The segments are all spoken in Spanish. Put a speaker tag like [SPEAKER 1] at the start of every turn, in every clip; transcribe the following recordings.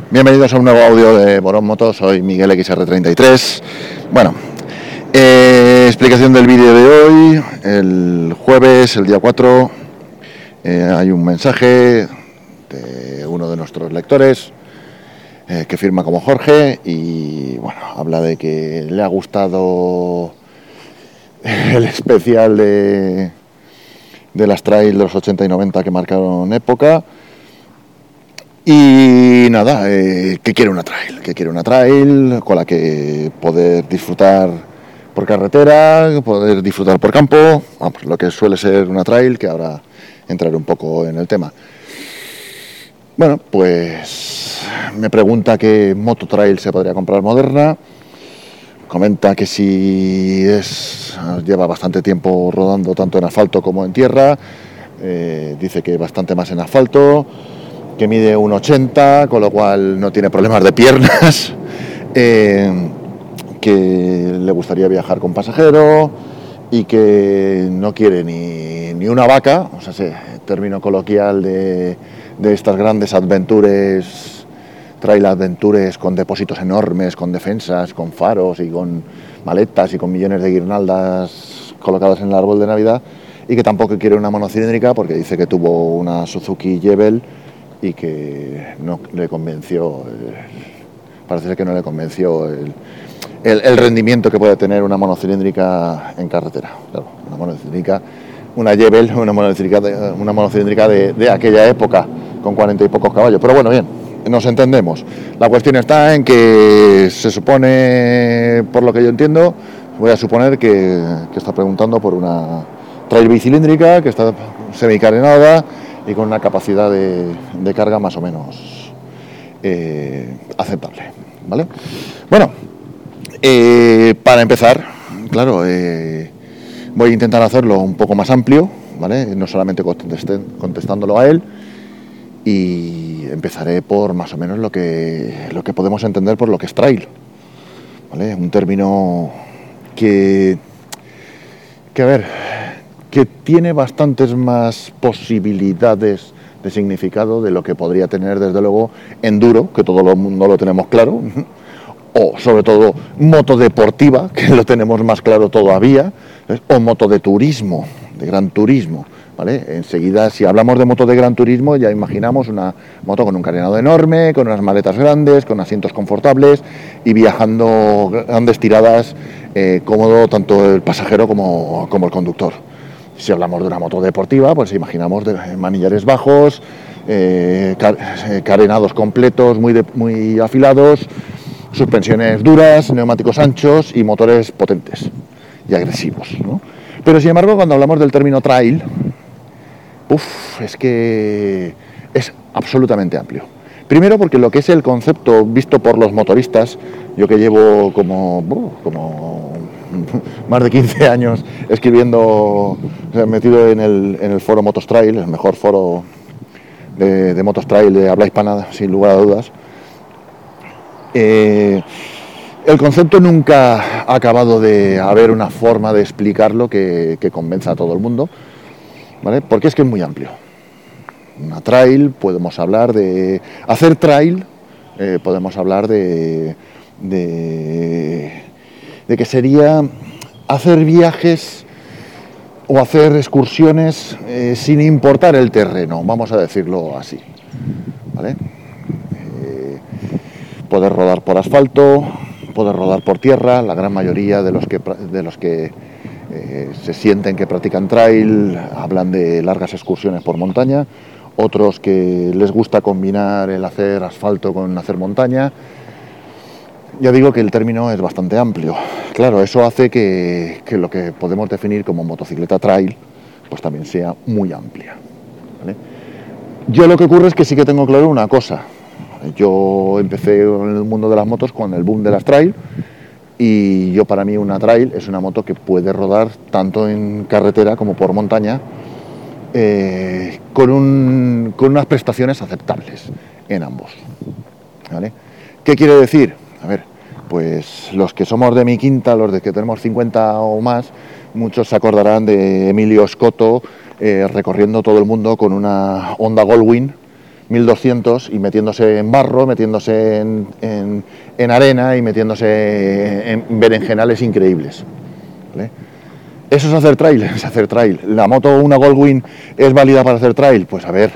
[SPEAKER 1] Bienvenidos a un nuevo audio de Borón Motos, soy Miguel XR33. Bueno, explicación del vídeo de hoy. El jueves, el día 4, hay un mensaje de uno de nuestros lectores que firma como Jorge y bueno, habla de que le ha gustado el especial de las trail de los 80 y 90 que marcaron época. Y nada, que quiere una trail con la que poder disfrutar por carretera, poder disfrutar por campo, vamos, lo que suele ser una trail, que ahora entraré un poco en el tema. Bueno, pues me pregunta qué moto trail se podría comprar moderna, comenta que si lleva bastante tiempo rodando tanto en asfalto como en tierra, dice que bastante más en asfalto, que mide 1,80, con lo cual no tiene problemas de piernas, que le gustaría viajar con pasajero y que no quiere ni una vaca, o sea, término coloquial de estas grandes adventures, trail adventures con depósitos enormes, con defensas, con faros y con maletas y con millones de guirnaldas colocadas en el árbol de Navidad, y que tampoco quiere una monocilíndrica porque dice que tuvo una Suzuki Jebel y que no le convenció, parece que no le convenció el rendimiento que puede tener una monocilíndrica en carretera. Claro, una monocilíndrica, una Jebel, una monocilíndrica de aquella época, con 40 y pocos caballos. Pero bueno, bien, nos entendemos. La cuestión está en que se supone, por lo que yo entiendo, voy a suponer que está preguntando por una trail bicilíndrica, que está semicarenada y con una capacidad de carga más o menos aceptable, ¿vale? Bueno, para empezar, claro, voy a intentar hacerlo un poco más amplio, ¿vale? No solamente contestándolo a él, y empezaré por más o menos lo que podemos entender por lo que es trail, ¿vale? Un término que a ver, que tiene bastantes más posibilidades de significado de lo que podría tener, desde luego, enduro, que todo el mundo lo tenemos claro, o sobre todo moto deportiva, que lo tenemos más claro todavía, o moto de turismo, de gran turismo, ¿vale? Enseguida, si hablamos de moto de gran turismo, ya imaginamos una moto con un carenado enorme, con unas maletas grandes, con asientos confortables y viajando grandes tiradas, cómodo tanto el pasajero como el conductor. Si hablamos de una moto deportiva, pues imaginamos de manillares bajos, carenados completos, muy afilados, suspensiones duras, neumáticos anchos y motores potentes y agresivos, ¿no? Pero sin embargo, cuando hablamos del término trail, es que es absolutamente amplio. Primero porque lo que es el concepto visto por los motoristas, yo que llevo como más de 15 años escribiendo, metido en el foro Motos Trail, el mejor foro de Motos Trail de habla hispana, sin lugar a dudas. El concepto nunca ha acabado de haber una forma de explicarlo que convenza a todo el mundo, ¿vale? Porque es que es muy amplio. Una trail, podemos hablar de hacer trail, podemos hablar de que sería hacer viajes o hacer excursiones sin importar el terreno, vamos a decirlo así, ¿vale? Poder rodar por asfalto, poder rodar por tierra. La gran mayoría de los que se sienten que practican trail hablan de largas excursiones por montaña, otros que les gusta combinar el hacer asfalto con hacer montaña. Ya digo que el término es bastante amplio. Claro, eso hace que lo que podemos definir como motocicleta trail pues también sea muy amplia, ¿vale? Yo lo que ocurre es que sí que tengo claro una cosa. Yo empecé en el mundo de las motos con el boom de las trail, y para mí una trail es una moto que puede rodar tanto en carretera como por montaña, con unas prestaciones aceptables en ambos, ¿vale? ¿Qué quiere decir? A ver, pues los que somos de mi quinta, los de que tenemos 50 o más, muchos se acordarán de Emilio Scotto recorriendo todo el mundo con una Honda Goldwing 1200 y metiéndose en barro, metiéndose en arena y metiéndose en berenjenales increíbles, ¿vale? ¿Eso es hacer trail? Es hacer trail. ¿La moto, una Goldwing, es válida para hacer trail? Pues a ver,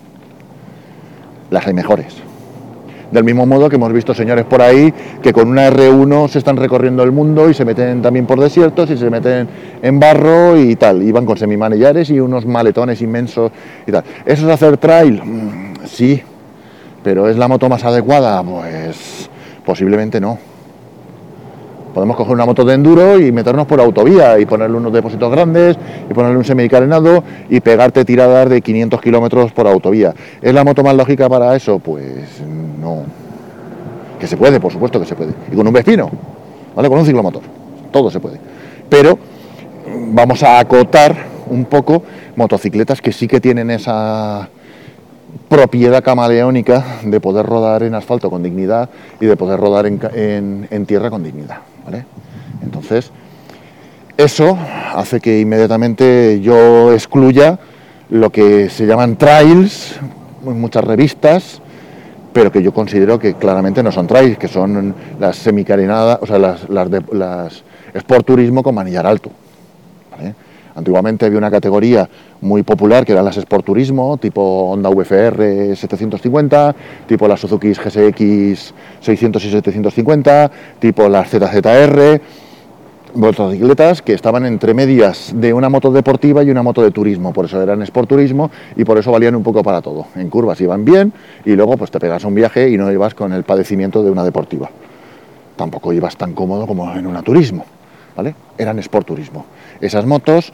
[SPEAKER 1] las hay mejores. Del mismo modo que hemos visto señores por ahí que con una R1 se están recorriendo el mundo y se meten también por desiertos y se meten en barro y tal, y van con semimanillares y unos maletones inmensos y tal. ¿Eso es hacer trail? Sí, pero ¿es la moto más adecuada? Pues posiblemente no. Podemos coger una moto de enduro y meternos por autovía y ponerle unos depósitos grandes y ponerle un semicarenado y pegarte tiradas de 500 kilómetros por autovía. ¿Es la moto más lógica para eso? Pues no. Que se puede, por supuesto que se puede. Y con un Vespino, ¿vale? Con un ciclomotor. Todo se puede. Pero vamos a acotar un poco motocicletas que sí que tienen esa propiedad camaleónica de poder rodar en asfalto con dignidad y de poder rodar en tierra con dignidad, ¿vale? Entonces, eso hace que inmediatamente yo excluya lo que se llaman trails en muchas revistas, pero que yo considero que claramente no son trails, que son las semicarenadas, o sea, las Sport Turismo con manillar alto, ¿vale? Antiguamente había una categoría muy popular que eran las Sport Turismo, tipo Honda VFR 750, tipo las Suzuki GSX 600 y 750, tipo las ZZR, motocicletas que estaban entre medias de una moto deportiva y una moto de turismo, por eso eran Sport Turismo y por eso valían un poco para todo. En curvas iban bien y luego pues te pegas un viaje y no ibas con el padecimiento de una deportiva. Tampoco ibas tan cómodo como en una turismo, ¿vale? Eran Sport Turismo. Esas motos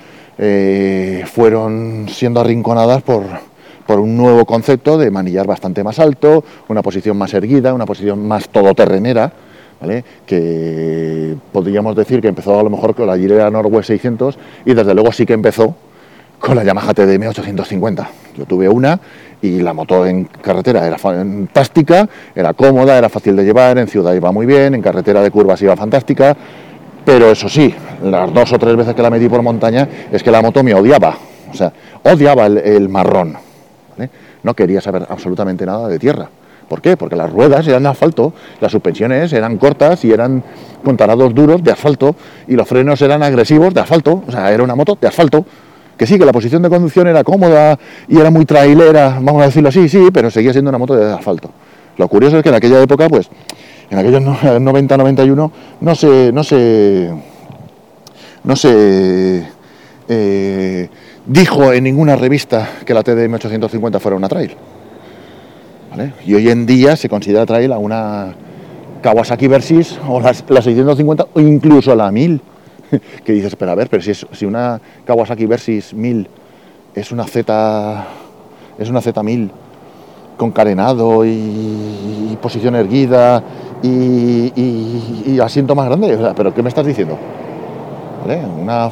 [SPEAKER 1] fueron siendo arrinconadas por un nuevo concepto de manillar bastante más alto, una posición más erguida, una posición más todoterrenera, ¿vale? Que podríamos decir que empezó a lo mejor con la Gilera Norwest 600 y desde luego sí que empezó con la Yamaha TDM 850. Yo tuve una y la moto en carretera era fantástica, era cómoda, era fácil de llevar, en ciudad iba muy bien, en carretera de curvas iba fantástica. Pero eso sí, las 2 o 3 veces que la metí por montaña es que la moto me odiaba, o sea, odiaba el marrón, ¿vale? No quería saber absolutamente nada de tierra. ¿Por qué? Porque las ruedas eran de asfalto, las suspensiones eran cortas y eran con tarados duros de asfalto y los frenos eran agresivos de asfalto, o sea, era una moto de asfalto. Que sí, que la posición de conducción era cómoda y era muy trailera, vamos a decirlo así, sí, pero seguía siendo una moto de asfalto. Lo curioso es que en aquella época, pues, en aquellos 90-91 no se dijo en ninguna revista que la TDM 850 fuera una trail, ¿vale? Y hoy en día se considera trail a una Kawasaki Versys o la 650 o incluso la 1000, que dices, pero a ver, pero si una Kawasaki Versys 1000 es una Z1000 con carenado y posición erguida y asiento más grande, o sea, ¿pero qué me estás diciendo? ¿Vale? Una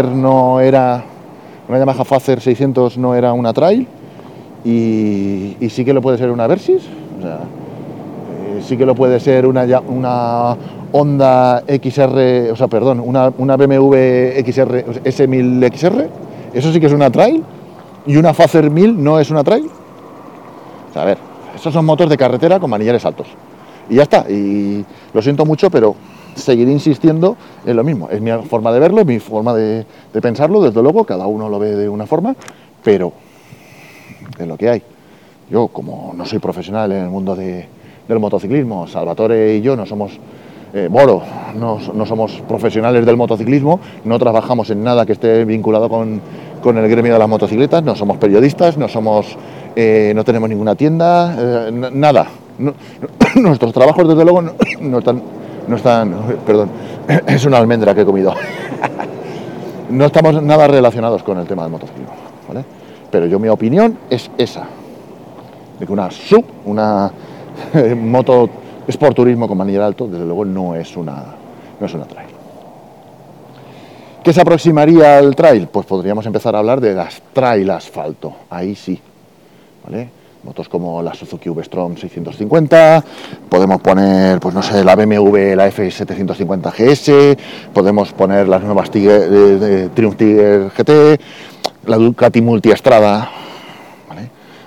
[SPEAKER 1] Yamaha Fazer 600 no era una trail y sí que lo puede ser una Versys, o sea, sí que lo puede ser una Honda XR, o sea, perdón, una BMW XR, S1000 XR, eso sí que es una trail, y una Fazer 1000 no es una trail. O sea, a ver, estos son motos de carretera con manillares altos. Y ya está, y lo siento mucho, pero seguiré insistiendo en lo mismo. Es mi forma de verlo, es mi forma de pensarlo, desde luego, cada uno lo ve de una forma, pero es lo que hay. Yo, como no soy profesional en el mundo del motociclismo, Salvatore y yo no somos, Moro, no somos profesionales del motociclismo, no trabajamos en nada que esté vinculado con el gremio de las motocicletas, no somos periodistas, no tenemos ninguna tienda, nada. Nuestros trabajos, desde luego, no están, perdón, es una almendra que he comido. No estamos nada relacionados con el tema del motociclismo, ¿vale? Pero mi opinión es esa, de que una moto Sport Turismo con manillar alto, desde luego no es una trail. ¿Qué se aproximaría al trail? Pues podríamos empezar a hablar de las trail asfalto, ahí sí, ¿vale? Motos como la Suzuki V-Strom 650, podemos poner, pues no sé, la BMW, la F750 GS, podemos poner las nuevas Triumph Tiger GT, la Ducati Multiestrada, ¿vale?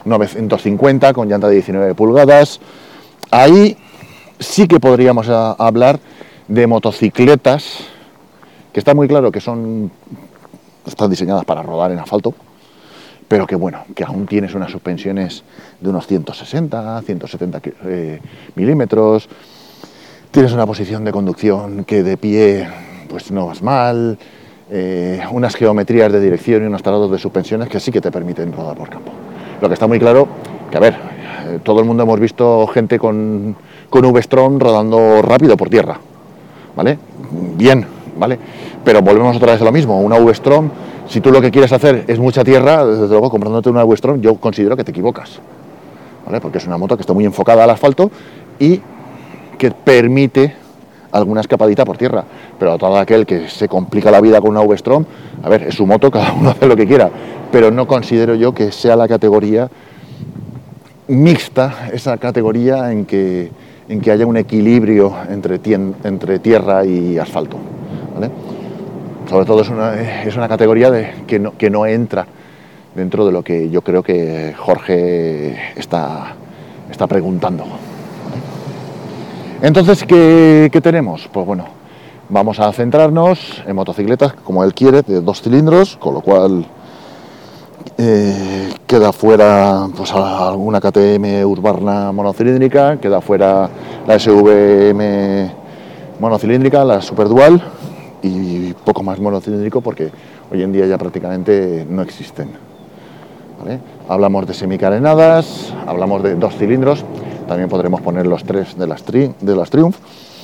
[SPEAKER 1] 950 con llanta de 19 pulgadas. Ahí sí que podríamos hablar de motocicletas, que está muy claro que están diseñadas para rodar en asfalto, pero que bueno, que aún tienes unas suspensiones de unos 160, 170 milímetros, tienes una posición de conducción que de pie pues no vas mal, unas geometrías de dirección y unos talados de suspensiones que sí que te permiten rodar por campo. Lo que está muy claro, que a ver, todo el mundo hemos visto gente con V-Strom rodando rápido por tierra, ¿vale? Bien, ¿vale? Pero volvemos otra vez a lo mismo, una V-Strom, si tú lo que quieres hacer es mucha tierra, desde luego comprándote una V-Strom yo considero que te equivocas, ¿vale? Porque es una moto que está muy enfocada al asfalto y que permite alguna escapadita por tierra, pero a todo aquel que se complica la vida con una V-Strom, a ver, es su moto, cada uno hace lo que quiera, pero no considero yo que sea la categoría mixta, esa categoría en que haya un equilibrio entre tierra y asfalto, ¿vale? Sobre todo es una categoría que no entra dentro de lo que yo creo que Jorge está preguntando. Entonces, ¿qué tenemos? Pues bueno, vamos a centrarnos en motocicletas, como él quiere, de 2 cilindros, con lo cual queda fuera pues alguna KTM Husqvarna monocilíndrica, queda fuera la SVM monocilíndrica, la Super Dual, y poco más monocilíndrico porque hoy en día ya prácticamente no existen, ¿vale? Hablamos de semicarenadas, hablamos de 2 cilindros, también podremos poner los 3 de las Triumph,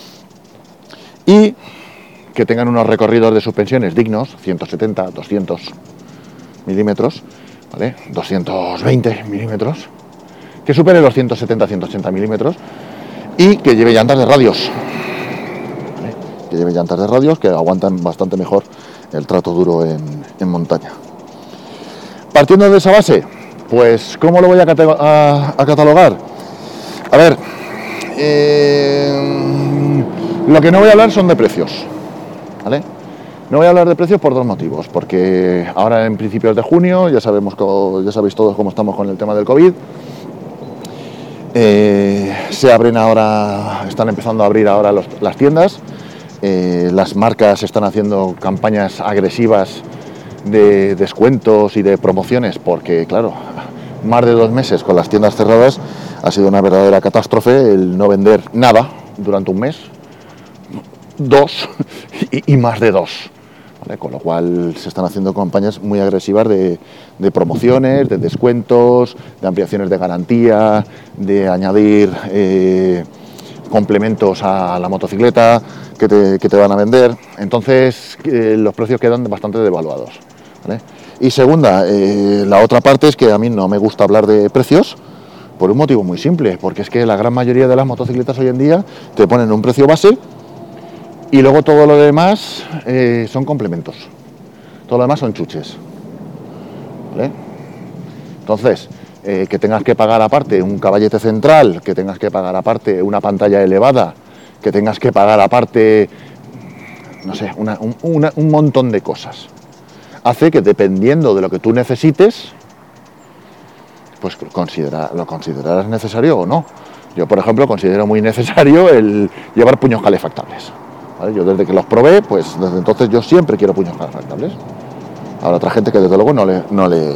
[SPEAKER 1] y que tengan unos recorridos de suspensiones dignos, 170, 200 milímetros, ¿vale? 220 milímetros, que supere los 170, 180 milímetros y que lleve llantas de radios, ¿vale? Que lleve llantas de radios que aguantan bastante mejor el trato duro en montaña. Partiendo de esa base, pues ¿cómo lo voy a catalogar? A ver, lo que no voy a hablar son de precios, ¿vale? No voy a hablar de precios por 2 motivos, porque ahora en principios de junio, ya sabéis todos cómo estamos con el tema del COVID, están empezando a abrir ahora las tiendas, las marcas están haciendo campañas agresivas de descuentos y de promociones, porque claro, más de 2 meses con las tiendas cerradas ha sido una verdadera catástrofe el no vender nada durante un mes, 2 y más de 2. ¿Vale? Con lo cual se están haciendo campañas muy agresivas de promociones, de descuentos, de ampliaciones de garantía, de añadir complementos a la motocicleta que te van a vender. Entonces los precios quedan bastante devaluados, ¿vale? Y segunda, la otra parte es que a mí no me gusta hablar de precios por un motivo muy simple, porque es que la gran mayoría de las motocicletas hoy en día te ponen un precio base y luego todo lo demás son complementos, todo lo demás son chuches, ¿vale? Entonces, que tengas que pagar aparte un caballete central, que tengas que pagar aparte una pantalla elevada, que tengas que pagar aparte, no sé, un montón de cosas, hace que dependiendo de lo que tú necesites, pues lo considerarás necesario o no. Yo, por ejemplo, considero muy necesario el llevar puños calefactables, ¿vale? Yo desde que los probé, pues desde entonces yo siempre quiero puños calefactables. Habrá otra gente que desde luego no le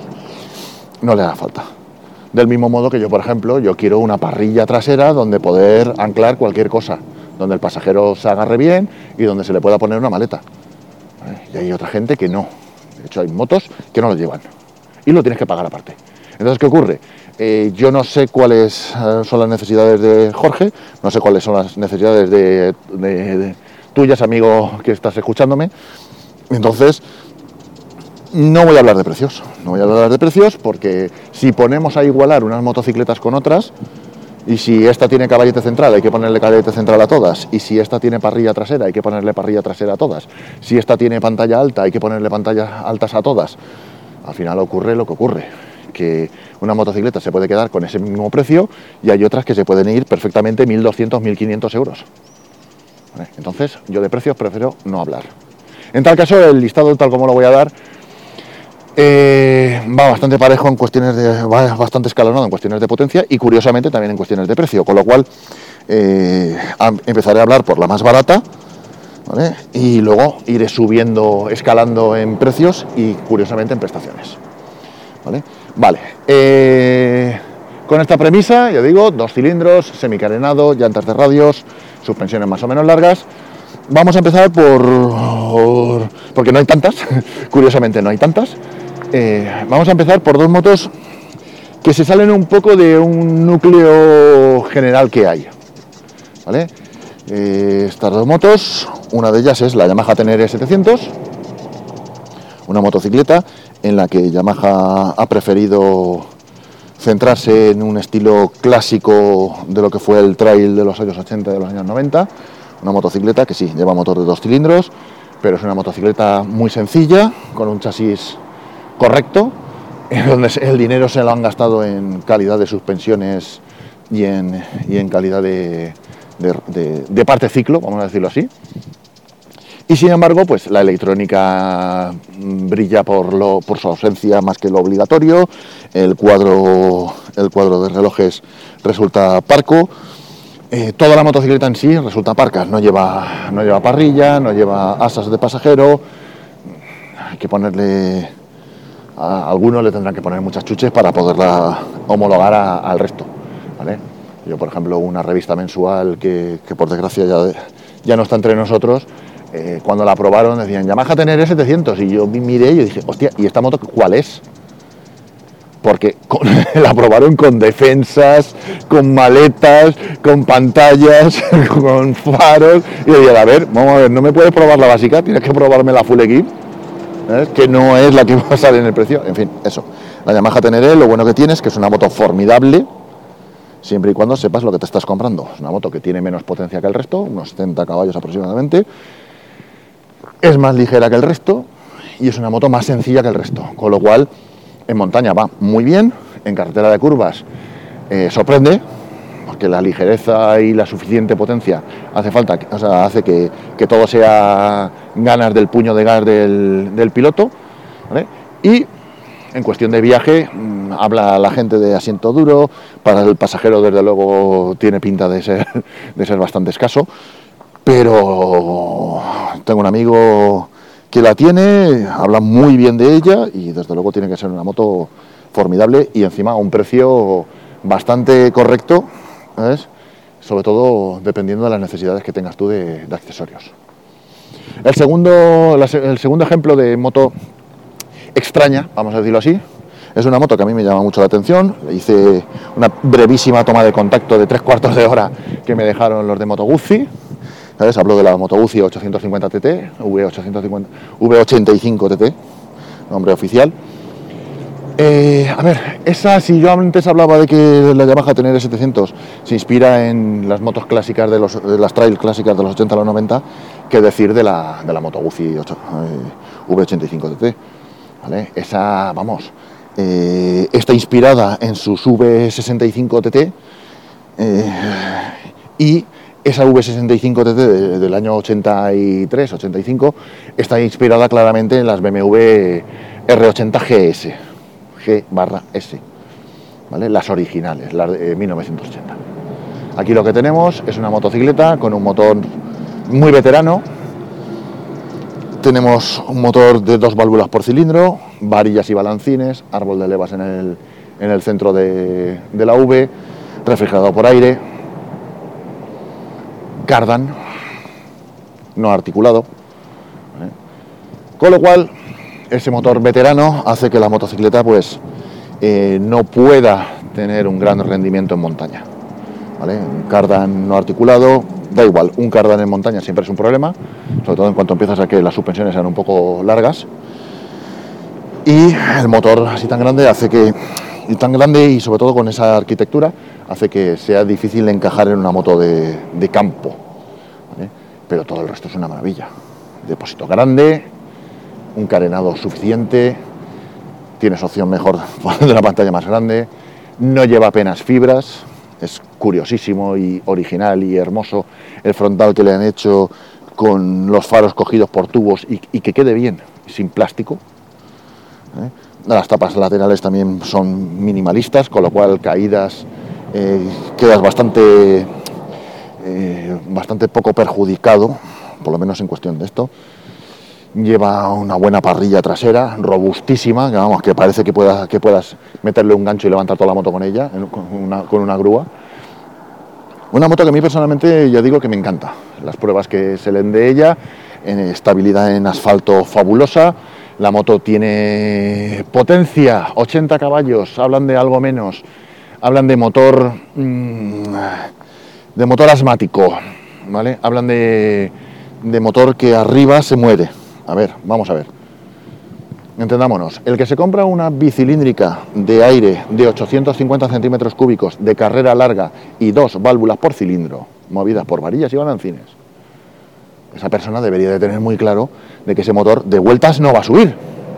[SPEAKER 1] haga falta. Del mismo modo que yo, por ejemplo, yo quiero una parrilla trasera donde poder anclar cualquier cosa, donde el pasajero se agarre bien y donde se le pueda poner una maleta, ¿vale? Y hay otra gente que no. De hecho, hay motos que no lo llevan y lo tienes que pagar aparte. Entonces, ¿qué ocurre? Yo no sé cuáles son las necesidades de Jorge, no sé cuáles son las necesidades de tuyas, amigo que estás escuchándome. Entonces, no voy a hablar de precios. No voy a hablar de precios porque si ponemos a igualar unas motocicletas con otras, y si esta tiene caballete central, hay que ponerle caballete central a todas, y si esta tiene parrilla trasera, hay que ponerle parrilla trasera a todas, si esta tiene pantalla alta, hay que ponerle pantallas altas a todas, al final ocurre lo que ocurre, que una motocicleta se puede quedar con ese mismo precio y hay otras que se pueden ir perfectamente 1.200, 1.500 euros. ¿Vale? Entonces, yo de precios prefiero no hablar. En tal caso, el listado tal como lo voy a dar, Va bastante parejo en cuestiones va bastante escalonado en cuestiones de potencia y curiosamente también en cuestiones de precio, con lo cual empezaré a hablar por la más barata, ¿vale? Y luego iré subiendo, escalando en precios y curiosamente en prestaciones, ¿vale? Con esta premisa, ya digo, 2 cilindros, semicarenado, llantas de radios, suspensiones más o menos largas. Vamos a empezar porque no hay tantas, curiosamente no hay tantas. Vamos a empezar por 2 motos que se salen un poco de un núcleo general que hay, ¿vale? Estas 2 motos, una de ellas es la Yamaha Tenere 700, una motocicleta en la que Yamaha ha preferido centrarse en un estilo clásico de lo que fue el trail de los años 80 y de los años 90, una motocicleta que sí, lleva motor de 2 cilindros, pero es una motocicleta muy sencilla, con un chasis correcto, donde el dinero se lo han gastado en calidad de suspensiones y en calidad de parte ciclo, vamos a decirlo así. Y sin embargo, pues la electrónica brilla por su ausencia más que lo obligatorio, el cuadro de relojes resulta parco, toda la motocicleta en sí resulta parca, no lleva parrilla, no lleva asas de pasajero, hay que ponerle, a algunos le tendrán que poner muchas chuches para poderla homologar al resto, ¿vale? Yo, por ejemplo, una revista mensual que por desgracia ya no está entre nosotros, cuando la probaron decían Yamaha Tenere 700 y yo miré y dije, hostia, ¿y esta moto cuál es? Porque la probaron con defensas, con maletas, con pantallas, con faros, y yo dije, a ver, vamos a ver, no me puedes probar la básica, tienes que probarme la full equip, ¿sabes? Que no es la que va a salir en el precio. En fin, eso, la Yamaha Tenere, lo bueno que tiene es que es una moto formidable, siempre y cuando sepas lo que te estás comprando. Es una moto que tiene menos potencia que el resto, unos 70 caballos aproximadamente, es más ligera que el resto y es una moto más sencilla que el resto, con lo cual en montaña va muy bien, en carretera de curvas sorprende, porque la ligereza y la suficiente potencia hace que todo sea ganas del puño de gas del piloto, ¿vale? Y en cuestión de viaje, habla la gente de asiento duro, para el pasajero desde luego tiene pinta de ser bastante escaso, pero tengo un amigo que la tiene, habla muy bien de ella y desde luego tiene que ser una moto formidable y encima a un precio bastante correcto, ¿sabes? Sobre todo dependiendo de las necesidades que tengas tú de accesorios. El segundo ejemplo de moto extraña, vamos a decirlo así, es una moto que a mí me llama mucho la atención. Hice una brevísima toma de contacto de 3/4 de hora que me dejaron los de Moto Guzzi, ¿sabes? Hablo de la Moto Guzzi 850 TT, V85 TT, nombre oficial. A ver, si yo antes hablaba de que la Yamaha Tenere 700 se inspira en las motos clásicas de las trail clásicas de los 80 a los 90, qué decir de la Moto Guzzi V85 TT, ¿vale? Esa, vamos, está inspirada en sus V65 TT y esa V65 TT del año 83-85 está inspirada claramente en las BMW R80 GS, G/S, ¿vale? Las originales, las de 1980. Aquí lo que tenemos es una motocicleta con un motor muy veterano. Tenemos un motor de 2 válvulas por cilindro, varillas y balancines, árbol de levas en el centro de la V, refrigerado por aire, cardan, no articulado, ¿vale? Con lo cual ese motor veterano hace que la motocicleta pues no pueda tener un gran rendimiento en montaña, ¿vale? Un cardan no articulado, da igual, un cardan en montaña siempre es un problema, sobre todo en cuanto empiezas a que las suspensiones sean un poco largas, y el motor así tan grande y sobre todo con esa arquitectura hace que sea difícil encajar en una moto de campo, ¿vale? Pero todo el resto es una maravilla. Depósito grande, un carenado suficiente, tienes opción mejor de una pantalla más grande, no lleva apenas fibras, es curiosísimo y original y hermoso el frontal que le han hecho con los faros cogidos por tubos y que quede bien, sin plástico, Las tapas laterales también son minimalistas, con lo cual caídas quedas bastante poco perjudicado, por lo menos en cuestión de esto. Lleva una buena parrilla trasera, robustísima, que vamos, que parece que puedas meterle un gancho y levantar toda la moto con ella, con una grúa. Una moto que a mí personalmente ya digo que me encanta. Las pruebas que se leen de ella, en estabilidad en asfalto fabulosa. La moto tiene potencia, 80 caballos, hablan de algo menos. Hablan de motor asmático, ¿vale? Hablan de motor que arriba se muere. A ver, vamos a ver. Entendámonos, el que se compra una bicilíndrica de aire de 850 centímetros cúbicos de carrera larga y 2 válvulas por cilindro, movidas por varillas y balancines, esa persona debería de tener muy claro de que ese motor de vueltas no va a subir.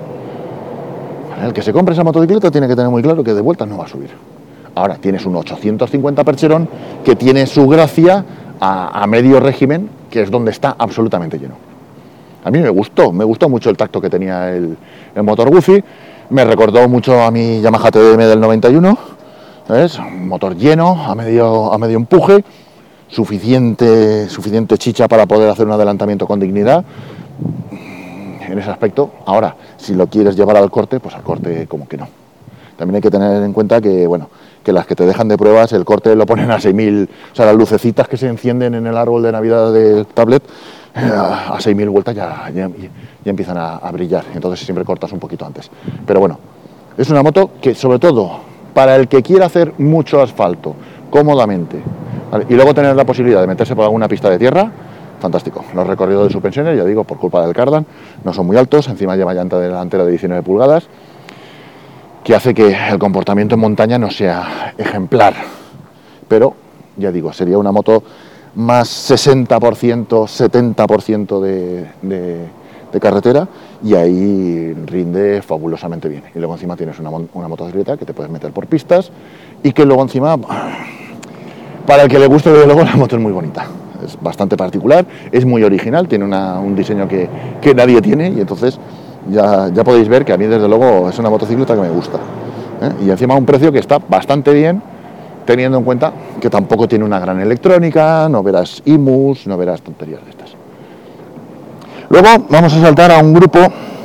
[SPEAKER 1] El que se compre esa motocicleta tiene que tener muy claro que de vueltas no va a subir. Ahora tienes un 850 percherón que tiene su gracia a medio régimen, que es donde está absolutamente lleno. A mí me gustó mucho el tacto que tenía el motor Guzzi, me recordó mucho a mi Yamaha TDM del 91, ¿sabes? Un motor lleno, a medio empuje, suficiente chicha para poder hacer un adelantamiento con dignidad en ese aspecto. Ahora, si lo quieres llevar al corte, pues al corte como que no. También hay que tener en cuenta que, bueno, que las que te dejan de pruebas, el corte lo ponen a 6.000, o sea, las lucecitas que se encienden en el árbol de Navidad del tablet, a 6.000 vueltas ya empiezan a brillar, entonces siempre cortas un poquito antes. Pero bueno, es una moto que, sobre todo, para el que quiera hacer mucho asfalto, cómodamente, ¿vale? Y luego tener la posibilidad de meterse por alguna pista de tierra, fantástico. Los recorridos de suspensiones, ya digo, por culpa del cardan, no son muy altos, encima lleva llanta delantera de 19 pulgadas, que hace que el comportamiento en montaña no sea ejemplar, pero ya digo, sería una moto más 60%, 70% de carretera, y ahí rinde fabulosamente bien. Y luego encima tienes una motocicleta que te puedes meter por pistas y que luego encima, para el que le guste, desde luego, la moto es muy bonita. Es bastante particular, es muy original, tiene un diseño que nadie tiene, y entonces ya podéis ver que a mí desde luego es una motocicleta que me gusta, y encima a un precio que está bastante bien, teniendo en cuenta que tampoco tiene una gran electrónica, no verás IMUs, no verás tonterías de estas. Luego vamos a saltar a un grupo,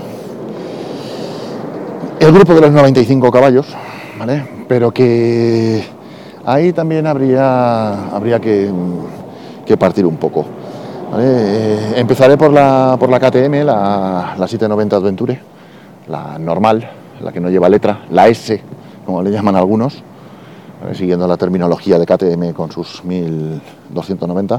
[SPEAKER 1] el grupo de los 95 caballos, ¿vale? Pero que ahí también habría que partir un poco, ¿vale? Empezaré por la KTM, la 790 Adventure, la normal, la que no lleva letra, la S, como le llaman algunos, ¿vale? Siguiendo la terminología de KTM con sus 1290.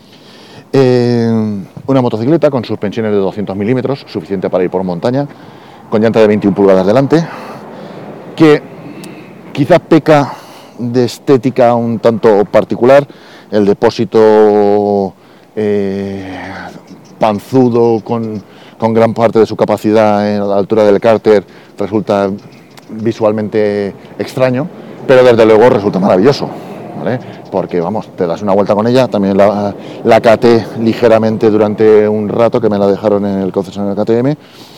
[SPEAKER 1] Una motocicleta con suspensiones de 200 milímetros, suficiente para ir por montaña, con llanta de 21 pulgadas delante, que quizás peca de estética un tanto particular. El depósito panzudo con gran parte de su capacidad en la altura del cárter resulta visualmente extraño, pero desde luego resulta maravilloso, ¿vale? Porque vamos, te das una vuelta con ella. También la caté ligeramente durante un rato, que me la dejaron en el concesionario KTM.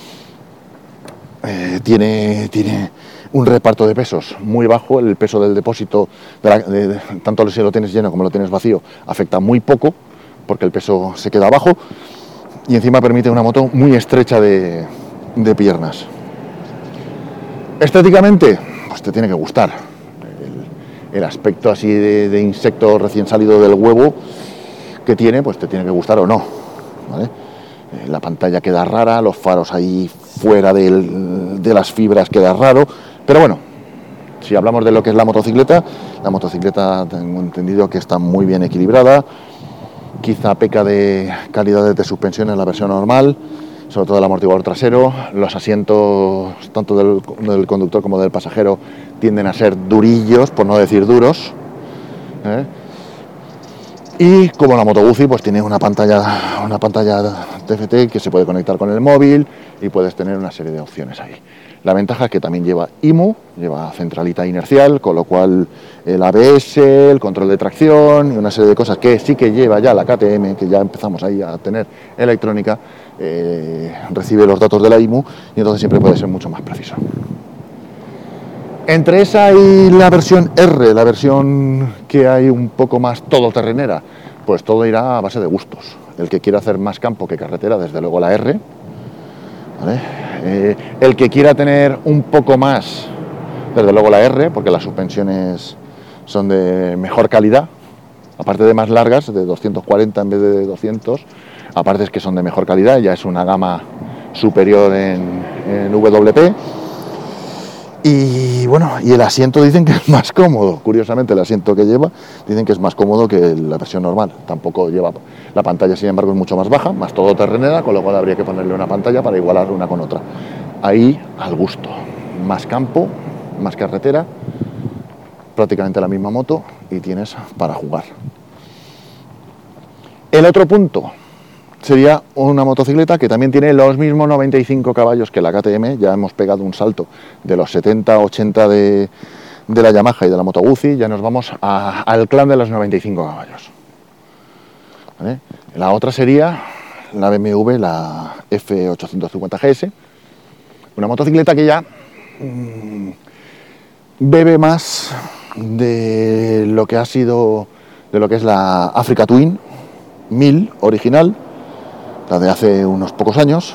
[SPEAKER 1] Tiene un reparto de pesos muy bajo, el peso del depósito, tanto si lo tienes lleno como lo tienes vacío, afecta muy poco, porque el peso se queda abajo, y encima permite una moto muy estrecha de piernas. Estéticamente, pues te tiene que gustar. El aspecto así de insecto recién salido del huevo que tiene, pues te tiene que gustar o no, ¿vale? La pantalla queda rara, los faros ahí fuera de las fibras queda raro, pero bueno, si hablamos de lo que es la motocicleta tengo entendido que está muy bien equilibrada. Quizá peca de calidad de suspensión en la versión normal, sobre todo el amortiguador trasero. Los asientos, tanto del conductor como del pasajero, tienden a ser durillos, por no decir duros, Y como la Moto Guzzi, pues tiene una pantalla TFT que se puede conectar con el móvil y puedes tener una serie de opciones ahí. La ventaja es que también lleva IMU, lleva centralita inercial, con lo cual el ABS, el control de tracción y una serie de cosas que sí que lleva ya la KTM, que ya empezamos ahí a tener electrónica, recibe los datos de la IMU y entonces siempre puede ser mucho más preciso. Entre esa y la versión R, la versión que hay un poco más todoterrenera, pues todo irá a base de gustos. El que quiera hacer más campo que carretera, desde luego la R, ¿vale? El que quiera tener un poco más, desde luego la R, porque las suspensiones son de mejor calidad, aparte de más largas, de 240 en vez de 200, aparte es que son de mejor calidad, ya es una gama superior en WP. Y bueno, y el asiento dicen que es más cómodo, curiosamente el asiento que lleva dicen que es más cómodo que la versión normal, tampoco lleva, la pantalla sin embargo es mucho más baja, más todoterrenera, con lo cual habría que ponerle una pantalla para igualar una con otra. Ahí al gusto, más campo, más carretera, prácticamente la misma moto y tienes para jugar. El otro punto sería una motocicleta que también tiene los mismos 95 caballos que la KTM. Ya hemos pegado un salto de los 70-80 de la Yamaha y de la Moto Guzzi, ya nos vamos al clan de los 95 caballos. ¿Vale? La otra sería la BMW, la F850 GS, una motocicleta que ya bebe más de lo que ha sido, de lo que es la Africa Twin 1000 original, la de hace unos pocos años.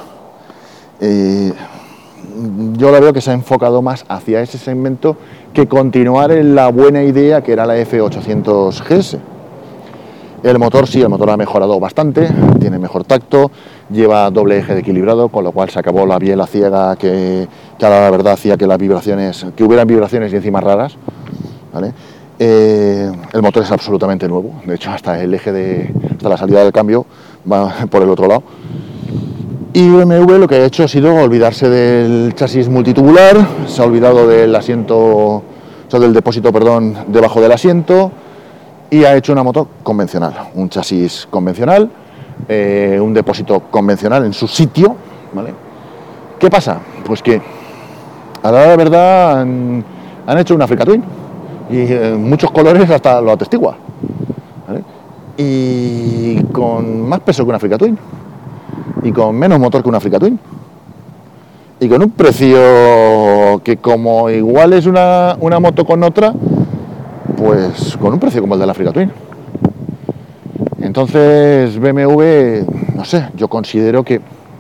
[SPEAKER 1] Yo la veo que se ha enfocado más hacia ese segmento que continuar en la buena idea que era la F800 GS. El motor sí, el motor ha mejorado bastante, tiene mejor tacto, lleva doble eje de equilibrado, con lo cual se acabó la biela ciega que a la verdad hacía que las vibraciones, que hubieran vibraciones y encima raras, ¿vale? El motor es absolutamente nuevo, de hecho hasta el eje hasta la salida del cambio va por el otro lado. Y BMW lo que ha hecho ha sido olvidarse del chasis multitubular, se ha olvidado del asiento, o sea, del depósito, perdón, debajo del asiento, y ha hecho una moto convencional, un chasis convencional, un depósito convencional en su sitio, ¿vale? ¿Qué pasa? Pues que a la hora de verdad han hecho una Africa Twin y en muchos colores hasta lo atestigua, ¿vale? Y con más peso que una Africa Twin y con menos motor que una Africa Twin y con un precio que, como igual es una moto con otra, pues con un precio como el de la Africa Twin. Entonces BMW, no sé, yo considero que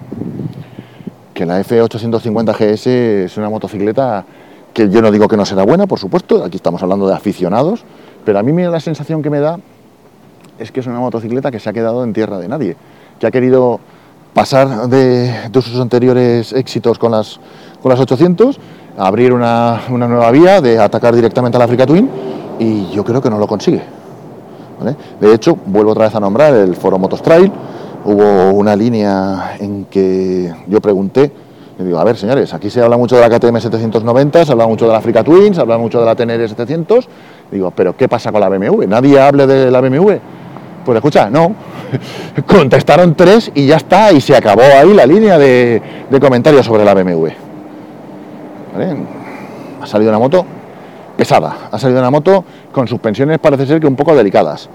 [SPEAKER 1] la F850 GS es una motocicleta que yo no digo que no será buena, por supuesto, aquí estamos hablando de aficionados, pero a mí la sensación que me da es que es una motocicleta que se ha quedado en tierra de nadie, que ha querido pasar de sus anteriores éxitos con las 800, abrir una nueva vía, de atacar directamente a la Africa Twin, y yo creo que no lo consigue, ¿vale? De hecho, vuelvo otra vez a nombrar el foro Motostrail. Hubo una línea en que yo pregunté, y digo, a ver, señores, aquí se habla mucho de la KTM 790, se habla mucho de la Africa Twin, se habla mucho de la Tenere 700, digo, pero ¿qué pasa con la BMW? ¿Nadie hable de la BMW? Pues escucha, no, contestaron 3 y ya está, y se acabó ahí la línea de comentarios sobre la BMW. ¿Vale? Ha salido una moto pesada, ha salido una moto con suspensiones parece ser que un poco delicadas.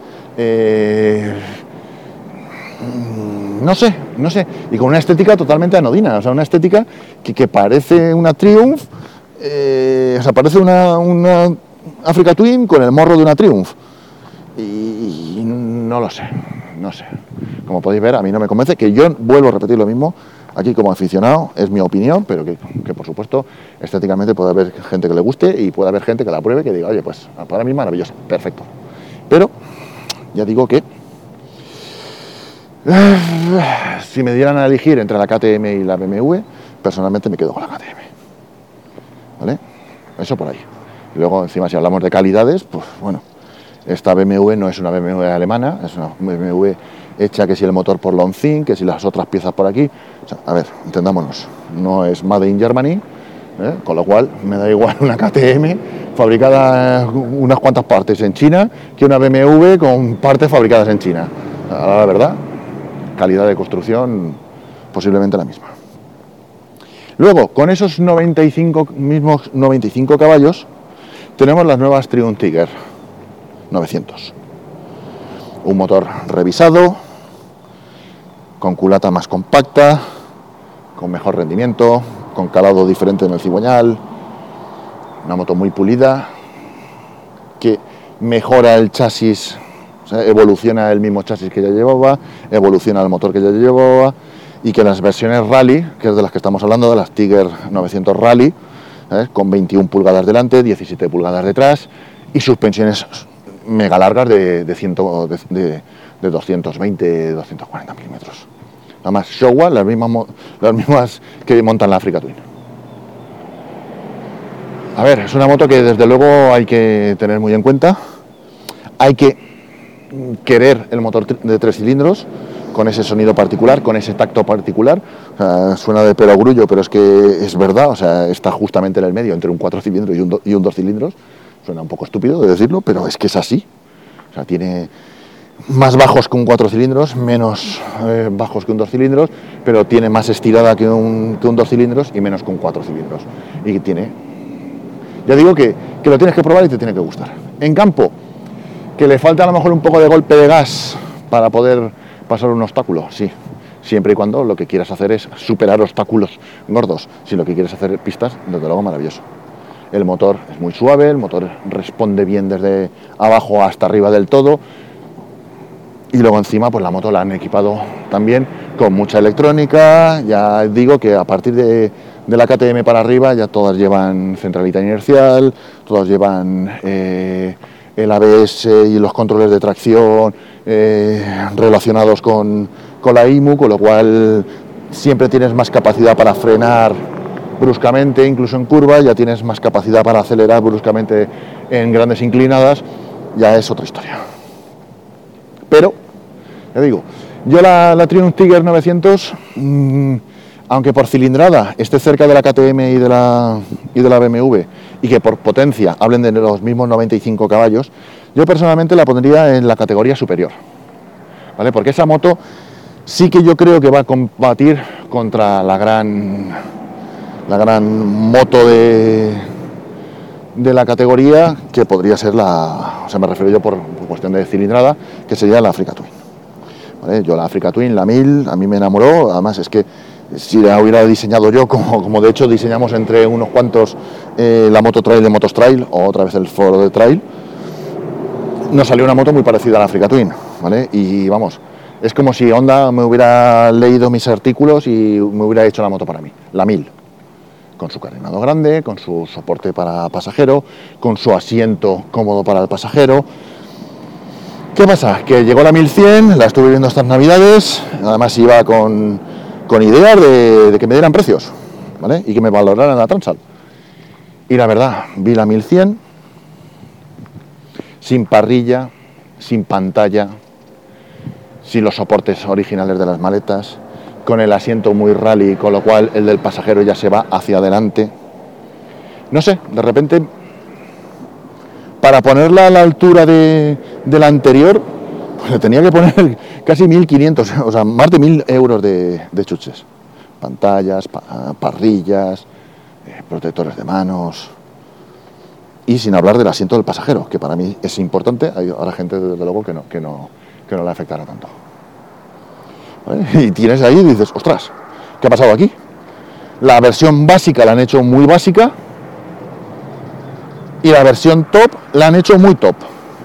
[SPEAKER 1] No sé, y con una estética totalmente anodina, o sea, una estética que parece una Triumph, o sea, parece una Africa Twin con el morro de una Triumph. Y no lo sé. Como podéis ver, a mí no me convence, que yo vuelvo a repetir lo mismo, aquí como aficionado, es mi opinión, pero que por supuesto, estéticamente puede haber gente que le guste y puede haber gente que la pruebe, que diga, oye, pues para mí maravillosa, perfecto. Pero, ya digo que si me dieran a elegir entre la KTM y la BMW, personalmente me quedo con la KTM, ¿vale? Eso por ahí. Y luego, encima, si hablamos de calidades, pues bueno, esta BMW no es una BMW alemana, es una BMW hecha que si el motor por Lonzing, que si las otras piezas por aquí. O sea, a ver, entendámonos, no es Made in Germany, con lo cual me da igual una KTM fabricada unas cuantas partes en China que una BMW con partes fabricadas en China. La verdad, calidad de construcción posiblemente la misma. Luego, con esos mismos 95 caballos, tenemos las nuevas Triumph Tiger 900. Un motor revisado, con culata más compacta, con mejor rendimiento, con calado diferente en el cigüeñal, una moto muy pulida, que mejora el chasis, o sea, evoluciona el mismo chasis que ya llevaba, evoluciona el motor que ya llevaba, y que las versiones Rally, que es de las que estamos hablando, de las Tiger 900 Rally, con 21 pulgadas delante, 17 pulgadas detrás, y suspensiones mega largas de 220, 240 milímetros. Además, Showa, las mismas que montan la Africa Twin. A ver, es una moto que desde luego hay que tener muy en cuenta. Hay que querer el motor de 3 cilindros, con ese sonido particular, con ese tacto particular. O sea, suena de perogrullo, pero es que es verdad, o sea, está justamente en el medio entre un 4 cilindros y un 2 cilindros. Suena un poco estúpido de decirlo, pero es que es así. O sea, tiene más bajos que un 4 cilindros, menos bajos que un 2 cilindros, pero tiene más estirada que un 2 cilindros y menos que un 4 cilindros. Y tiene, ya digo que lo tienes que probar y te tiene que gustar. En campo, que le falta a lo mejor un poco de golpe de gas para poder pasar un obstáculo, sí, siempre y cuando lo que quieras hacer es superar obstáculos gordos. Si lo que quieres hacer es pistas, desde luego maravilloso. El motor es muy suave, el motor responde bien desde abajo hasta arriba del todo. Y luego encima pues la moto la han equipado también con mucha electrónica. Ya digo que a partir de la KTM para arriba ya todas llevan centralita inercial, todas llevan el ABS y los controles de tracción relacionados con la IMU, con lo cual siempre tienes más capacidad para frenar bruscamente, incluso en curva, ya tienes más capacidad para acelerar bruscamente en grandes inclinadas, ya es otra historia. Pero, ya digo, yo la Triumph Tiger 900, aunque por cilindrada esté cerca de la KTM y de la BMW, y que por potencia hablen de los mismos 95 caballos, yo personalmente la pondría en la categoría superior, ¿vale? Porque esa moto sí que yo creo que va a combatir contra la gran moto de la categoría, que podría ser me refiero yo por cuestión de cilindrada, que sería la Africa Twin. ¿Vale? Yo la Africa Twin, la 1000, a mí me enamoró. Además es que si la hubiera diseñado yo, como de hecho diseñamos entre unos cuantos la Moto Trail de Motos Trail, o otra vez el foro de Trail, nos salió una moto muy parecida a la Africa Twin, ¿vale? Y vamos, es como si Honda me hubiera leído mis artículos y me hubiera hecho la moto para mí, la 1000. Con su carenado grande, con su soporte para pasajero, con su asiento cómodo para el pasajero. ¿Qué pasa? Que llegó la 1100, la estuve viendo estas navidades, además iba con ideas de que me dieran precios, ¿vale? Y que me valoraran la Transal. Y la verdad, vi la 1100, sin parrilla, sin pantalla, sin los soportes originales de las maletas, con el asiento muy rally, con lo cual el del pasajero ya se va hacia adelante. No sé, de repente, para ponerla a la altura de la anterior, pues le tenía que poner casi 1.500, o sea, más de 1.000 euros de chuches. Pantallas, parrillas, protectores de manos, y sin hablar del asiento del pasajero, que para mí es importante. Hay ahora gente, desde luego, que no le afectará tanto. ¿Vale? Y tienes ahí y dices, ostras, ¿qué ha pasado aquí? La versión básica la han hecho muy básica y la versión top la han hecho muy top.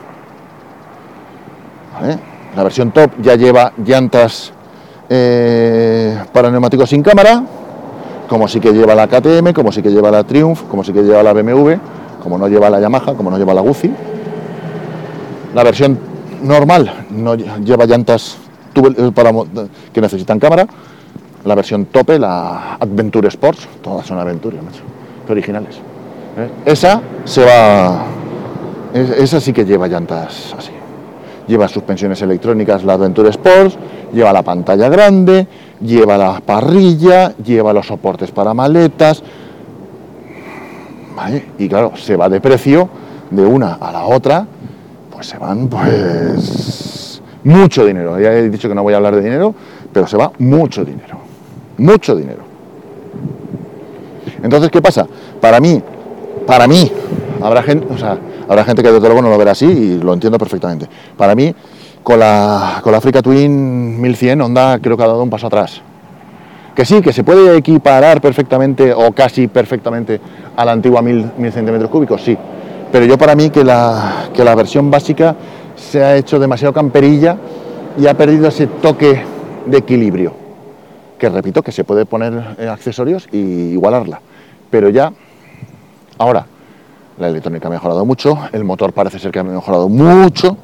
[SPEAKER 1] ¿Vale? La versión top ya lleva llantas para neumáticos sin cámara, como sí que lleva la KTM, como sí que lleva la Triumph, como sí que lleva la BMW, como no lleva la Yamaha, como no lleva la Guzzi. La versión normal no lleva llantas que necesitan cámara. La versión tope, la Adventure Sports, todas son Adventure, macho, originales. Esa sí que lleva llantas así. Lleva suspensiones electrónicas, la Adventure Sports, lleva la pantalla grande, lleva la parrilla, lleva los soportes para maletas. ¿Vale? Y claro, se va de precio de una a la otra, pues se van mucho dinero. Ya he dicho que no voy a hablar de dinero, pero se va mucho dinero. Mucho dinero. Entonces, ¿qué pasa? Para mí, habrá gente que desde luego no lo verá así y lo entiendo perfectamente. Para mí, con la Africa Twin 1100 Honda creo que ha dado un paso atrás. Que sí, que se puede equiparar perfectamente o casi perfectamente a la antigua 1000 centímetros cúbicos, sí. Pero yo para mí que la versión básica se ha hecho demasiado camperilla y ha perdido ese toque de equilibrio. Que repito, que se puede poner accesorios y igualarla. Pero ya, ahora, la electrónica ha mejorado mucho, el motor parece ser que ha mejorado mucho.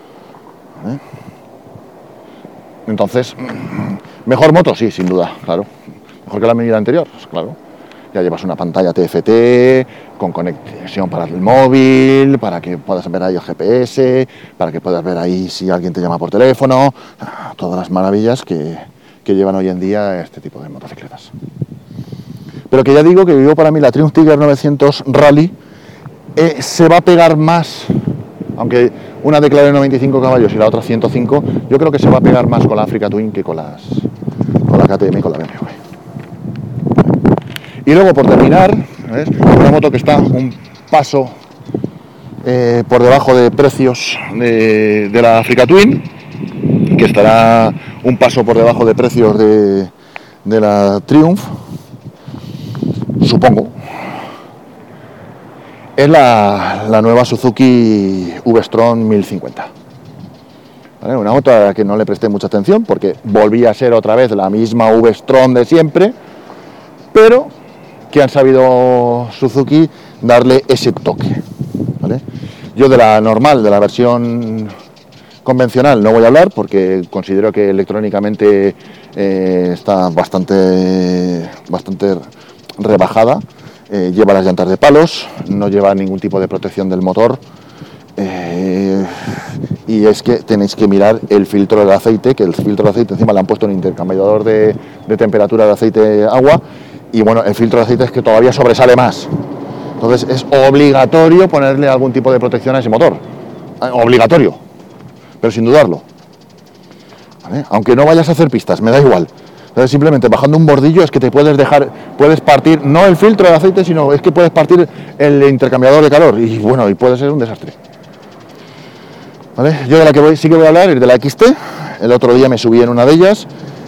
[SPEAKER 1] Entonces, mejor moto, sí, sin duda, claro. Mejor que la medida anterior, pues claro. Ya llevas una pantalla TFT, con conexión para el móvil, para que puedas ver ahí el GPS, para que puedas ver ahí si alguien te llama por teléfono, todas las maravillas que llevan hoy en día este tipo de motocicletas. Pero que ya digo que yo para mí la Triumph Tiger 900 Rally se va a pegar más, aunque una declare 95 caballos y la otra 105, yo creo que se va a pegar más con la Africa Twin que con la KTM y con la BMW. Y luego, por terminar, ¿ves? Una moto que está un paso por debajo de precios de la Africa Twin, que estará un paso por debajo de precios de la Triumph, supongo. Es la nueva Suzuki V-Strom 1050. ¿Vale? Una moto a la que no le presté mucha atención porque volvía a ser otra vez la misma V-Strom de siempre, pero que han sabido Suzuki darle ese toque. ¿Vale? Yo de la normal, de la versión convencional, no voy a hablar porque considero que electrónicamente está bastante rebajada. Lleva las llantas de palos, no lleva ningún tipo de protección del motor. Y es que tenéis que mirar el filtro del aceite, que el filtro de aceite encima le han puesto un intercambiador de temperatura de aceite-agua, y bueno, el filtro de aceite es que todavía sobresale más. Entonces es obligatorio ponerle algún tipo de protección a ese motor. Obligatorio, pero sin dudarlo. ¿Vale? Aunque no vayas a hacer pistas, me da igual. Entonces simplemente bajando un bordillo es que te puedes partir, no el filtro de aceite, sino es que puedes partir el intercambiador de calor, y bueno, y puede ser un desastre. ¿Vale? Yo de la que sí que voy a hablar es de la XT. El otro día me subí en una de ellas.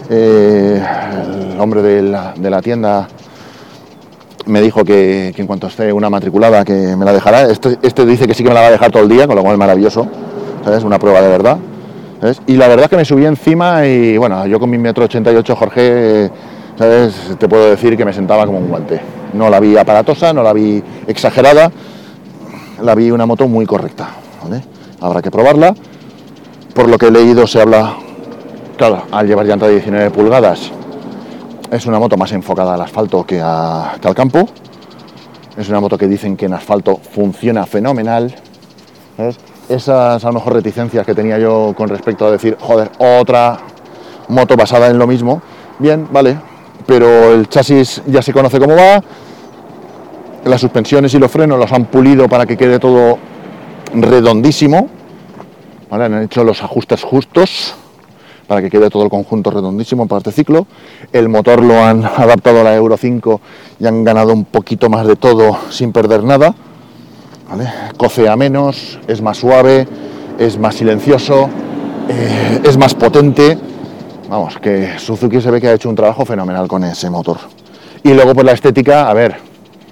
[SPEAKER 1] El hombre de la tienda me dijo que en cuanto esté una matriculada que me la dejará. Este dice que sí que me la va a dejar todo el día, con lo cual es maravilloso, ¿sabes? Una prueba de verdad, ¿sabes? Y la verdad es que me subí encima y bueno, yo con mi 1,88 m, Jorge, ¿sabes? Te puedo decir que me sentaba como un guante. No la vi aparatosa, no la vi exagerada, la vi una moto muy correcta, ¿vale? Habrá que probarla. Por lo que he leído se habla, claro, al llevar llanta de 19 pulgadas, es una moto más enfocada al asfalto que al campo. Es una moto que dicen que en asfalto funciona fenomenal, ¿sabes? Esas a lo mejor reticencias que tenía yo con respecto a decir, joder, otra moto basada en lo mismo, bien, vale, pero el chasis ya se conoce cómo va, las suspensiones y los frenos los han pulido para que quede todo redondísimo, ¿vale? Han hecho los ajustes justos para que quede todo el conjunto redondísimo para este ciclo. El motor lo han adaptado a la Euro 5 y han ganado un poquito más de todo sin perder nada, ¿vale? Cocea menos, es más suave, es más silencioso, es más potente. Vamos, que Suzuki se ve que ha hecho un trabajo fenomenal con ese motor. Y luego pues la estética, a ver,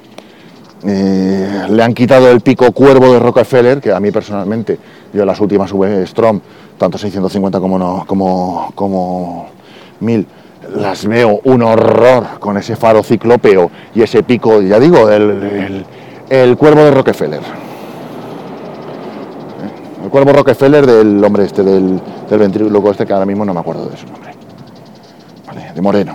[SPEAKER 1] le han quitado el pico cuervo de Rockefeller, que a mí personalmente, yo las últimas V-Strom, tanto 650 como 1000, las veo un horror con ese faro ciclópeo y ese pico, ya digo, el cuervo de Rockefeller. El cuervo Rockefeller del hombre este, del ventríloco este, que ahora mismo no me acuerdo de su nombre. Vale, de Moreno.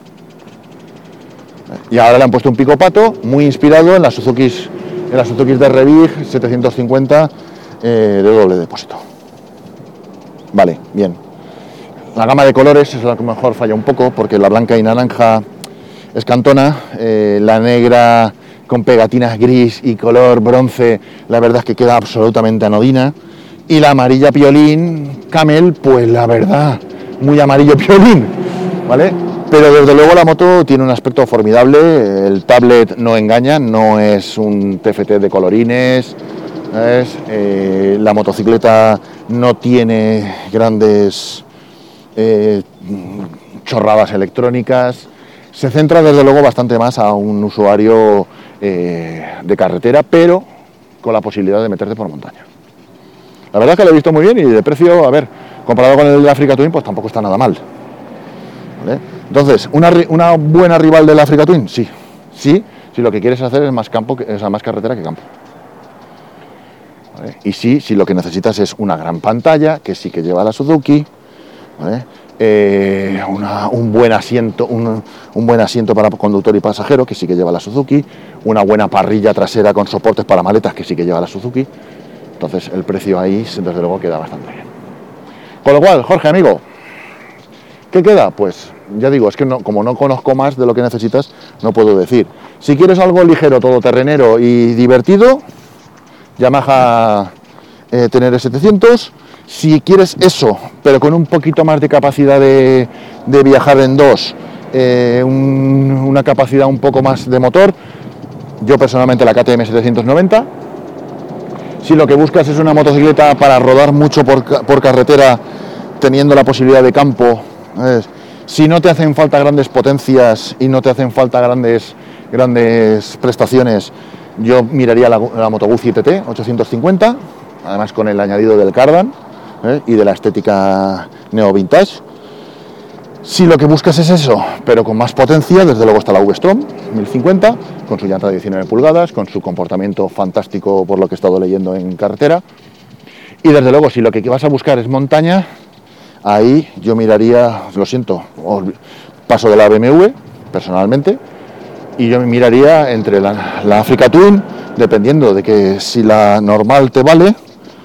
[SPEAKER 1] Y ahora le han puesto un pico pato, muy inspirado en las Suzukis de Revig 750 de doble depósito. Vale, bien. La gama de colores es la que mejor falla un poco, porque la blanca y naranja es cantona, la negra con pegatinas gris y color bronce, la verdad es que queda absolutamente anodina, y la amarilla piolín camel, pues la verdad, muy amarillo piolín, ¿vale? Pero desde luego la moto tiene un aspecto formidable, el tablet no engaña, no es un TFT de colorines, ¿sabes? La motocicleta no tiene grandes chorradas electrónicas, se centra desde luego bastante más a un usuario de carretera, pero con la posibilidad de meterte por montaña. La verdad es que lo he visto muy bien y de precio, a ver, comparado con el Africa Twin, pues tampoco está nada mal. ¿Vale? Entonces, ¿una buena rival del Africa Twin? Sí, si lo que quieres hacer es más campo, más carretera que campo. ¿Vale? Y si lo que necesitas es una gran pantalla, que sí que lleva la Suzuki, ¿vale? Un buen asiento para conductor y pasajero, que sí que lleva la Suzuki, una buena parrilla trasera con soportes para maletas, que sí que lleva la Suzuki. Entonces el precio ahí desde luego queda bastante bien. Con lo cual, Jorge, amigo, ¿qué queda? Pues ya digo, es que como no conozco más de lo que necesitas, no puedo decir. Si quieres algo ligero, todoterrenero y divertido, Yamaha Tenere 700. Si quieres eso, pero con un poquito más de capacidad de viajar en dos, una capacidad un poco más de motor, yo personalmente la KTM 790. Si lo que buscas es una motocicleta para rodar mucho por carretera, teniendo la posibilidad de campo, si no te hacen falta grandes potencias y no te hacen falta grandes prestaciones, yo miraría la Moto Guzzi TT 850, además con el añadido del Cardan y de la estética neo-vintage. Si lo que buscas es eso, pero con más potencia, desde luego está la V-Strom 1050, con su llanta de 19 pulgadas, con su comportamiento fantástico por lo que he estado leyendo en carretera. Y desde luego, si lo que vas a buscar es montaña, ahí yo miraría, lo siento, paso de la BMW, personalmente, y yo miraría entre la Africa Twin, dependiendo de que si la normal te vale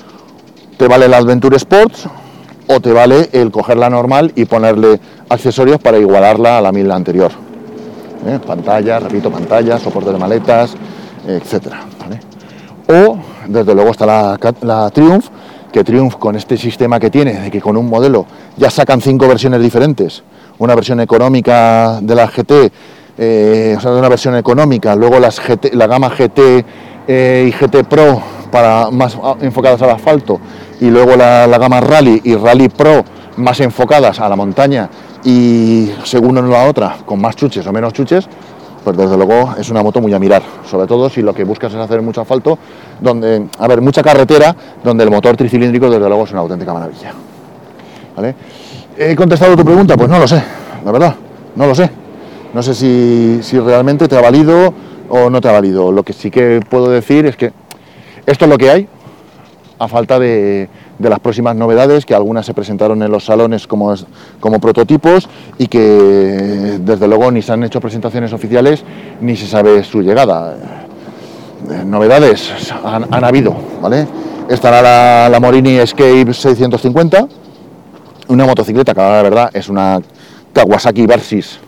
[SPEAKER 1] la Adventure Sports, o te vale el coger la normal y ponerle accesorios para igualarla a la 1000 anterior. Pantalla, repito, pantalla, soporte de maletas, etcétera. ¿Vale? O, desde luego, está la Triumph, que Triumph, con este sistema que tiene, de que con un modelo ya sacan 5 versiones diferentes, una versión económica de la GT, de una versión económica, luego la gama GT y GT Pro para más enfocadas al asfalto, y luego la gama Rally y Rally Pro más enfocadas a la montaña, y según en la otra con más chuches o menos chuches, pues desde luego es una moto muy a mirar, sobre todo si lo que buscas es hacer mucho asfalto, mucha carretera, donde el motor tricilíndrico desde luego es una auténtica maravilla. ¿Vale? ¿He contestado tu pregunta? Pues no lo sé, la verdad, no lo sé. No sé si realmente te ha valido o no te ha valido. Lo que sí que puedo decir es que esto es lo que hay, a falta de las próximas novedades, que algunas se presentaron en los salones como prototipos y que desde luego ni se han hecho presentaciones oficiales ni se sabe su llegada. Novedades han habido, ¿vale? Estará la Morini Escape 650, una motocicleta que la verdad es una Kawasaki Versys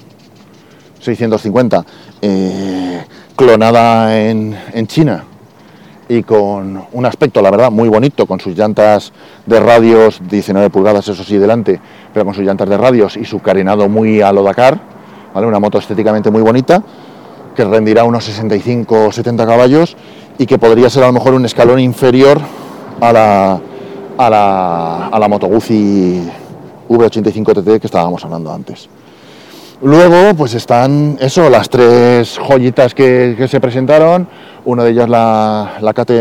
[SPEAKER 1] 650 clonada en China, y con un aspecto, la verdad, muy bonito, con sus llantas de radios 19 pulgadas, eso sí, delante, pero con sus llantas de radios y su carenado muy a lo Dakar, ¿vale? Una moto estéticamente muy bonita, que rendirá unos 65 o 70 caballos y que podría ser a lo mejor un escalón inferior a la Moto Guzzi V85 TT que estábamos hablando antes. Luego, pues están las 3 joyitas que se presentaron. Una de ellas la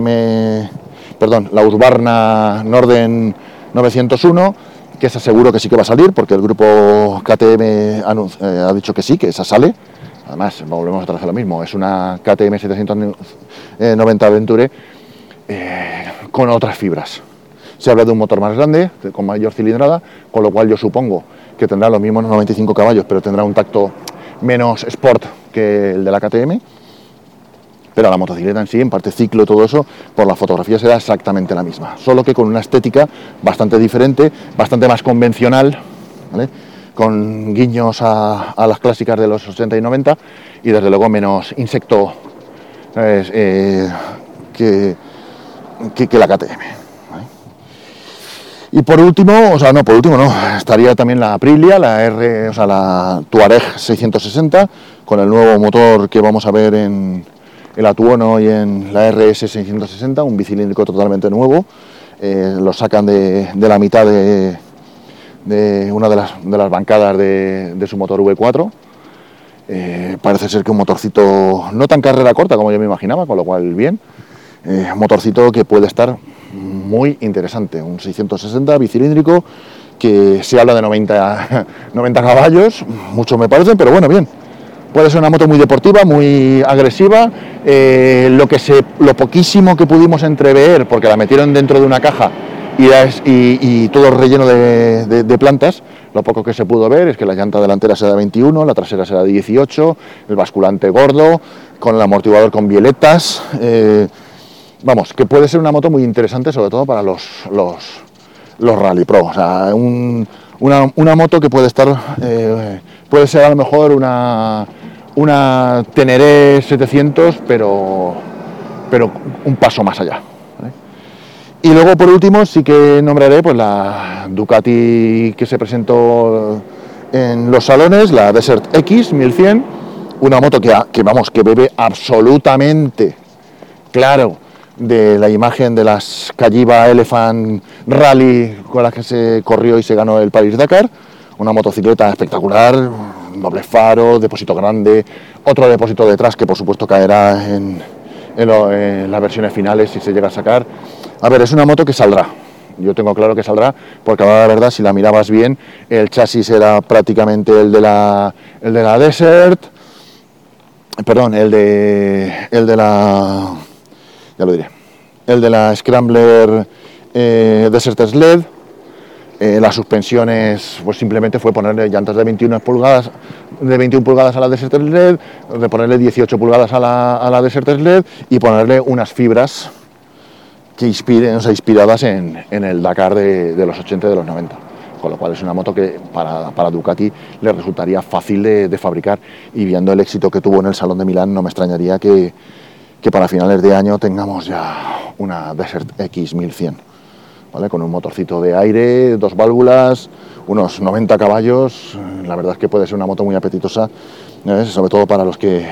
[SPEAKER 1] Husqvarna Norden 901, que esa seguro que sí que va a salir, porque el grupo KTM ha dicho que sí, que esa sale. Además, volvemos a hacer lo mismo, es una KTM 790 Adventure con otras fibras. Se habla de un motor más grande, con mayor cilindrada, con lo cual yo supongo que tendrá los mismos 95 caballos, pero tendrá un tacto menos sport que el de la KTM. Pero la motocicleta en sí, en parte ciclo y todo eso, por la fotografía será exactamente la misma, solo que con una estética bastante diferente, bastante más convencional, ¿vale? Con guiños a las clásicas de los 80 y 90, y desde luego menos insecto que la KTM. Y por último, estaría también la Aprilia, la Touareg 660, con el nuevo motor que vamos a ver en la Tuono y en la RS 660, un bicilíndrico totalmente nuevo, lo sacan de la mitad de una de las bancadas de su motor V4. Parece ser que un motorcito no tan carrera corta como yo me imaginaba, con lo cual bien. Un motorcito que puede estar muy interesante, un 660 bicilíndrico, que se habla de 90 caballos, muchos me parecen, pero bueno, bien. Puede ser una moto muy deportiva, muy agresiva. Lo poquísimo que pudimos entrever, porque la metieron dentro de una caja y todo relleno de plantas, lo poco que se pudo ver es que la llanta delantera será de 21, la trasera será de 18, el basculante gordo, con el amortiguador con violetas. Vamos, que puede ser una moto muy interesante, sobre todo para los Rally Pro. O sea, una moto que puede estar, puede ser a lo mejor una Teneré 700, pero un paso más allá, ¿vale? Y luego, por último, sí que nombraré pues la Ducati que se presentó en los salones, la Desert X 1100, una moto que bebe absolutamente, claro, de la imagen de las Calliva Elephant Rally con las que se corrió y se ganó el París-Dakar. Una motocicleta espectacular, doble faro, depósito grande, otro depósito detrás que por supuesto caerá en las versiones finales si se llega a sacar. A ver, es una moto que saldrá. Yo tengo claro que saldrá, porque ahora la verdad, si la mirabas bien, el chasis era prácticamente el de la Desert, perdón, el de la, ya lo diré, el de la Scrambler Desert Sled. Las suspensiones, pues simplemente fue ponerle llantas de 21 pulgadas a la Desert Sled, de ponerle 18 pulgadas a la Desert Sled y ponerle unas fibras que inspiradas en el Dakar de los 80 y de los 90. Con lo cual es una moto que para Ducati le resultaría fácil de fabricar, y viendo el éxito que tuvo en el Salón de Milán, no me extrañaría que para finales de año tengamos ya una Desert X 1100. ¿Vale? Con un motorcito de aire, 2 válvulas, unos 90 caballos. La verdad es que puede ser una moto muy apetitosa, sobre todo para los que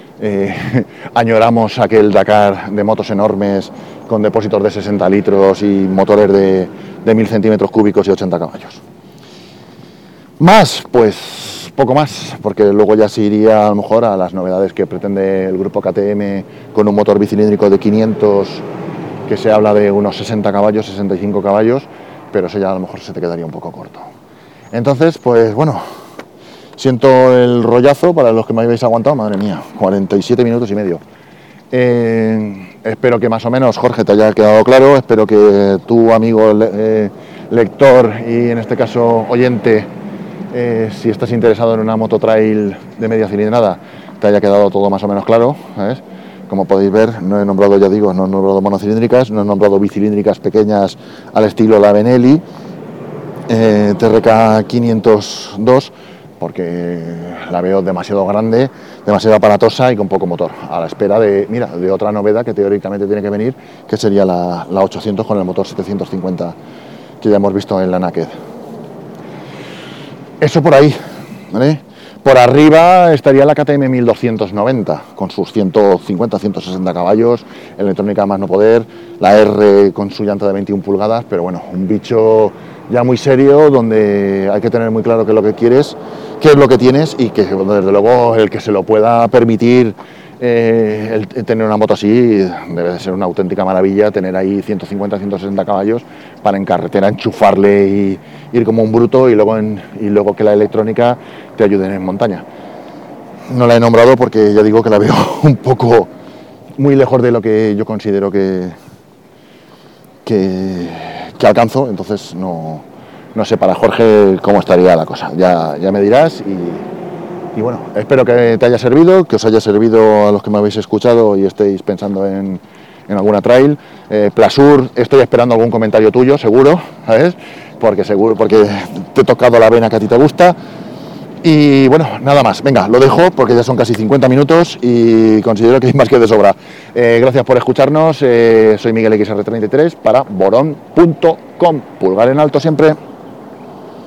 [SPEAKER 1] añoramos aquel Dakar de motos enormes con depósitos de 60 litros y motores de 1000 centímetros cúbicos y 80 caballos. Más, pues poco más, porque luego ya se iría a lo mejor a las novedades que pretende el grupo KTM con un motor bicilíndrico de 500, que se habla de unos 60 caballos, 65 caballos, pero eso ya a lo mejor se te quedaría un poco corto. Entonces, pues bueno, siento el rollazo para los que me habéis aguantado, madre mía, 47 minutos y medio. Espero que más o menos, Jorge, te haya quedado claro, espero que tu amigo lector y en este caso oyente, si estás interesado en una moto trail de media cilindrada, te haya quedado todo más o menos claro, ¿sabes? Como podéis ver, no he nombrado, ya digo, no he nombrado monocilíndricas, no he nombrado bicilíndricas pequeñas al estilo la Benelli, TRK 502, porque la veo demasiado grande, demasiado aparatosa y con poco motor, a la espera de otra novedad que teóricamente tiene que venir, que sería la 800 con el motor 750 que ya hemos visto en la Naked. Eso por ahí, ¿vale? Por arriba estaría la KTM 1290 con sus 150-160 caballos, electrónica más no poder, la R con su llanta de 21 pulgadas, pero bueno, un bicho ya muy serio donde hay que tener muy claro qué es lo que quieres, qué es lo que tienes, y que desde luego el que se lo pueda permitir el tener una moto así debe de ser una auténtica maravilla, tener ahí 150-160 caballos para en carretera enchufarle y ir como un bruto, y luego que la electrónica te ayude en montaña. No la he nombrado porque ya digo que la veo un poco muy lejos de lo que yo considero que alcanzo, entonces no sé para Jorge cómo estaría la cosa, ya me dirás. Y bueno, espero que te haya servido, que os haya servido a los que me habéis escuchado y estéis pensando en alguna trail. Plasur, estoy esperando algún comentario tuyo, seguro, ¿sabes? Porque te he tocado la vena que a ti te gusta. Y bueno, nada más, venga, lo dejo porque ya son casi 50 minutos y considero que hay más que de sobra. Gracias por escucharnos, soy Miguel XR33 para Borón.com. Pulgar en alto siempre.